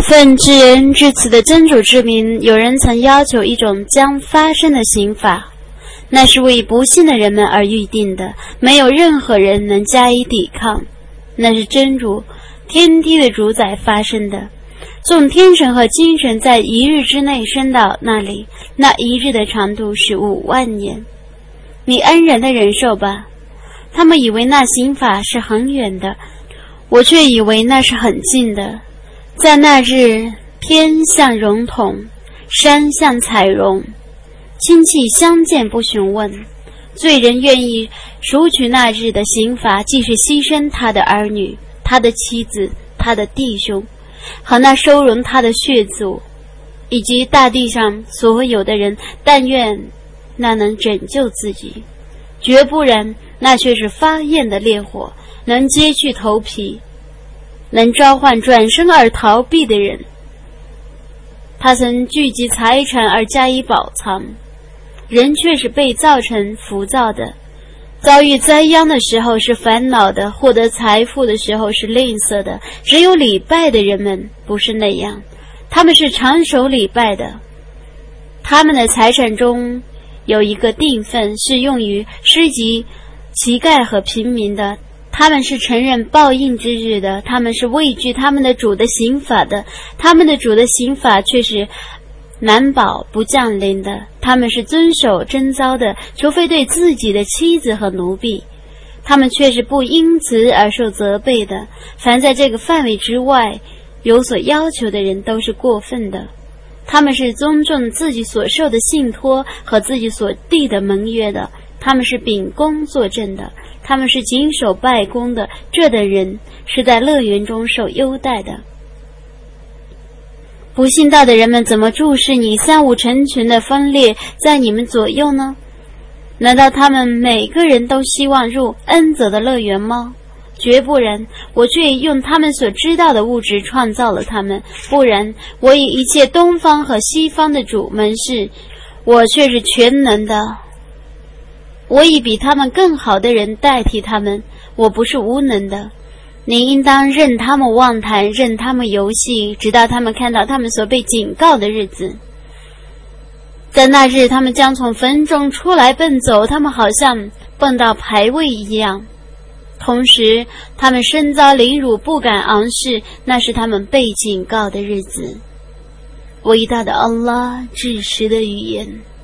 奉至恩至慈的真主之名，有人曾要求一种将发生的刑罚，那是为不幸的人们而预定的，没有任何人能加以抵抗。那是真主天地的主宰发生的。众天神和精神在一日之内升到那里，那一日的长度是5万年。你安然地忍受吧。他们以为那刑法是很远的，我却以为那是很近的。在那日，天像熔铜，山像彩绒，亲戚相见不询问。罪人愿意赎取那日的刑罚，即是牺牲他的儿女、他的妻子、他的弟兄，和那收容他的血族，以及大地上所有的人，但愿那能拯救自己。绝不然，那却是发焰的烈火，能揭去头皮，能召唤转身而逃避的人。他曾聚集财产而加以保藏，人却是被造成浮躁的。遭遇灾殃的时候是烦恼的，获得财富的时候是吝啬的。只有礼拜的人们不是那样，他们是长守礼拜的。他们的财产中有一个定分是用于施及乞丐和平民的，他们是承认报应之日的，他们是畏惧他们的主的刑法的，他们的主的刑法却是难保不降临的，他们是遵守征召的，除非对自己的妻子和奴婢，他们却是不因此而受责备的。凡在这个范围之外有所要求的人都是过分的。他们是尊重自己所受的信托和自己所立的盟约的，他们是秉公作证的，他们是谨守拜功的，这等人是在乐园中受优待的。不信道的人们怎么注视你三五成群的分裂在你们左右呢？难道他们每个人都希望入恩泽的乐园吗？绝不然，我却用他们所知道的物质创造了他们，不然我以一切东方和西方的主门市，我却是全能的。我以比他们更好的人代替他们，我不是无能的。你应当任他们妄谈，任他们游戏，直到他们看到他们所被警告的日子。在那日，他们将从坟中出来奔走，他们好像蹦到牌位一样。同时他们身遭凌辱，不敢昂视，那是他们被警告的日子。伟大的安拉至实的语言。